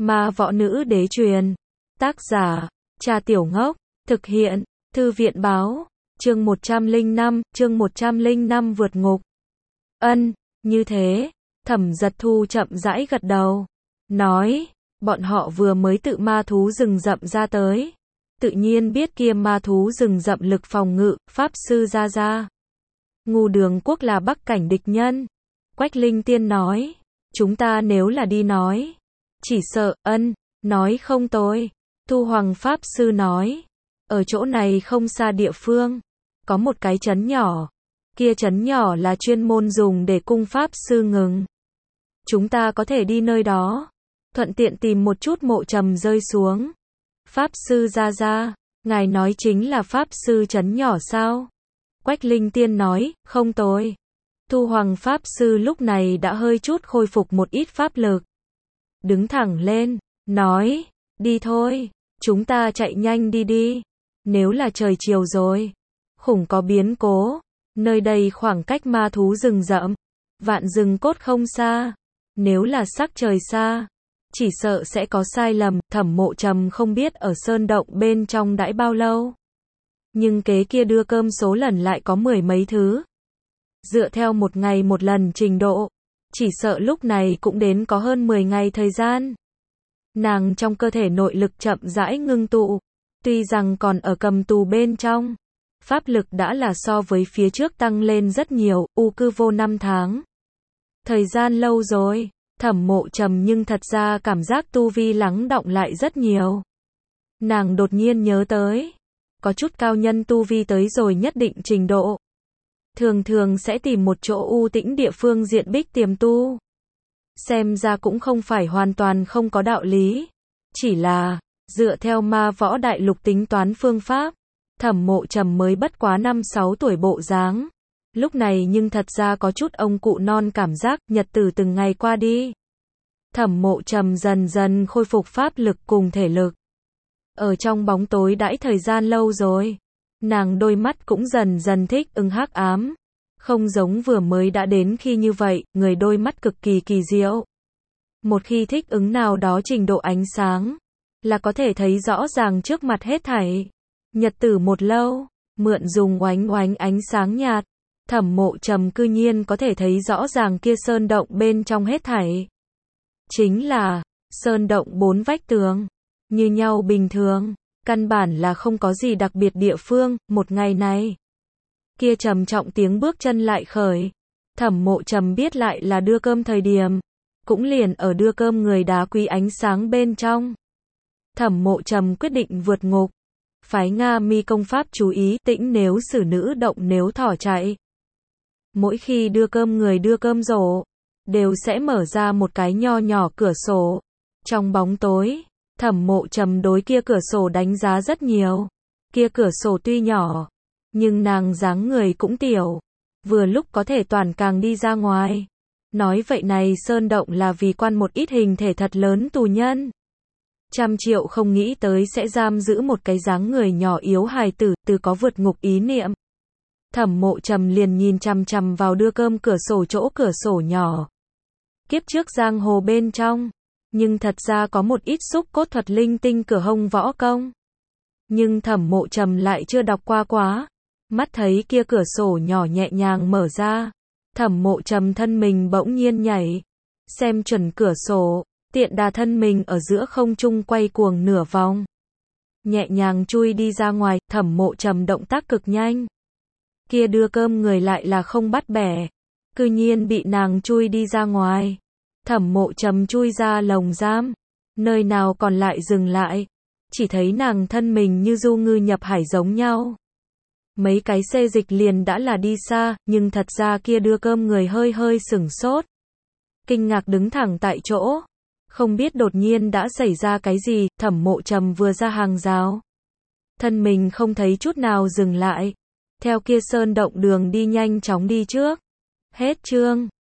Ma võ nữ đế truyền. Tác giả, Trà Tiểu Ngốc. Thực hiện, Thư viện báo. Chương 105 vượt ngục. Ân, như thế. Thẩm Giật Thu chậm rãi gật đầu. Nói, bọn họ vừa mới tự ma thú rừng rậm ra tới. Tự nhiên biết kia ma thú rừng rậm lực phòng ngự, Pháp Sư ra. Ngu Đường Quốc là Bắc cảnh địch nhân. Quách Linh Tiên nói, chúng ta nếu là đi nói. Chỉ sợ, nói không tôi. Thu Hoàng Pháp Sư nói, ở chỗ này không xa địa phương. Có một cái trấn nhỏ. Kia trấn nhỏ là chuyên môn dùng để cung Pháp Sư ngừng. Chúng ta có thể đi nơi đó. Thuận tiện tìm một chút mộ trầm rơi xuống. Pháp Sư ra, ngài nói chính là Pháp Sư trấn nhỏ sao? Quách Linh Tiên nói, không tôi. Thu Hoàng Pháp Sư lúc này đã hơi chút khôi phục một ít pháp lực. Đứng thẳng lên, nói, đi thôi, chúng ta chạy nhanh đi. Nếu là trời chiều rồi, khủng có biến cố. Nơi đây khoảng cách ma thú rừng rậm, Vạn Rừng Cốt không xa. Nếu là sắc trời xa, chỉ sợ sẽ có sai lầm. Thẩm Mộ Trầm không biết ở sơn động bên trong đãi bao lâu. Nhưng kế kia đưa cơm số lần lại có 10 mấy thứ. Dựa theo một ngày một lần trình độ, chỉ sợ lúc này cũng đến có hơn 10 ngày thời gian. Nàng trong cơ thể nội lực chậm rãi ngưng tụ. Tuy rằng còn ở cầm tù bên trong, pháp lực đã là so với phía trước tăng lên rất nhiều, cư vô 5 tháng. Thời gian lâu rồi, Thẩm Mộ Trầm nhưng thật ra cảm giác tu vi lắng đọng lại rất nhiều. Nàng đột nhiên nhớ tới, có chút cao nhân tu vi tới rồi nhất định trình độ. Thường sẽ tìm một chỗ u tĩnh địa phương diện bích tiềm tu. Xem ra cũng không phải hoàn toàn không có đạo lý. Chỉ là, dựa theo ma võ đại lục tính toán phương pháp, Thẩm Mộ Trầm mới bất quá 5-6 tuổi bộ dáng. Lúc này nhưng thật ra có chút ông cụ non cảm giác, nhật tử từng ngày qua đi. Thẩm Mộ Trầm dần dần khôi phục pháp lực cùng thể lực. Ở trong bóng tối đãi thời gian lâu rồi, nàng đôi mắt cũng dần dần thích ứng hắc ám. Không giống vừa mới đã đến khi như vậy, người đôi mắt cực kỳ kỳ diệu. Một khi thích ứng nào đó trình độ ánh sáng, là có thể thấy rõ ràng trước mặt hết thảy. Nhật tử một lâu, mượn dùng oánh ánh sáng nhạt, Thẩm Mộ Trầm cư nhiên có thể thấy rõ ràng kia sơn động bên trong hết thảy. Chính là, sơn động 4 vách tường, như nhau bình thường, căn bản là không có gì đặc biệt địa phương. Một ngày này, kia trầm trọng tiếng bước chân lại khởi. Thẩm Mộ Trầm biết lại là đưa cơm thời điểm, cũng liền ở đưa cơm người đá quý ánh sáng bên trong. Thẩm Mộ Trầm quyết định vượt ngục, phái Nga Mi công pháp chú ý tĩnh nếu xử nữ động nếu thỏ chạy. Mỗi khi đưa cơm người đưa cơm rổ, đều sẽ mở ra một cái nho nhỏ cửa sổ. Trong bóng tối, Thẩm Mộ Trầm đối kia cửa sổ đánh giá rất nhiều. Kia cửa sổ tuy nhỏ, nhưng nàng dáng người cũng tiểu, vừa lúc có thể toàn càng đi ra ngoài. Nói vậy này sơn động là vì quan một ít hình thể thật lớn tù nhân. 100 triệu không nghĩ tới sẽ giam giữ một cái dáng người nhỏ yếu hài tử, từ có vượt ngục ý niệm. Thẩm Mộ Trầm liền nhìn chằm chằm vào đưa cơm cửa sổ chỗ cửa sổ nhỏ. Kiếp trước giang hồ bên trong, nhưng thật ra có một ít xúc cốt thuật linh tinh cửa hông võ công. Nhưng Thẩm Mộ Trầm lại chưa đọc qua quá. Mắt thấy kia cửa sổ nhỏ nhẹ nhàng mở ra, Thẩm Mộ Trầm thân mình bỗng nhiên nhảy, xem chuẩn cửa sổ, tiện đà thân mình ở giữa không trung quay cuồng nửa vòng. Nhẹ nhàng chui đi ra ngoài. Thẩm Mộ Trầm động tác cực nhanh. Kia đưa cơm người lại là không bắt bẻ, cư nhiên bị nàng chui đi ra ngoài. Thẩm Mộ Trầm chui ra lồng giam, nơi nào còn lại dừng lại, chỉ thấy nàng thân mình như du ngư nhập hải giống nhau. Mấy cái xê dịch liền đã là đi xa, nhưng thật ra kia đưa cơm người hơi sửng sốt. Kinh ngạc đứng thẳng tại chỗ, không biết đột nhiên đã xảy ra cái gì. Thẩm Mộ Trầm vừa ra hàng rào, thân mình không thấy chút nào dừng lại, theo kia sơn động đường đi nhanh chóng đi trước. Hết chương.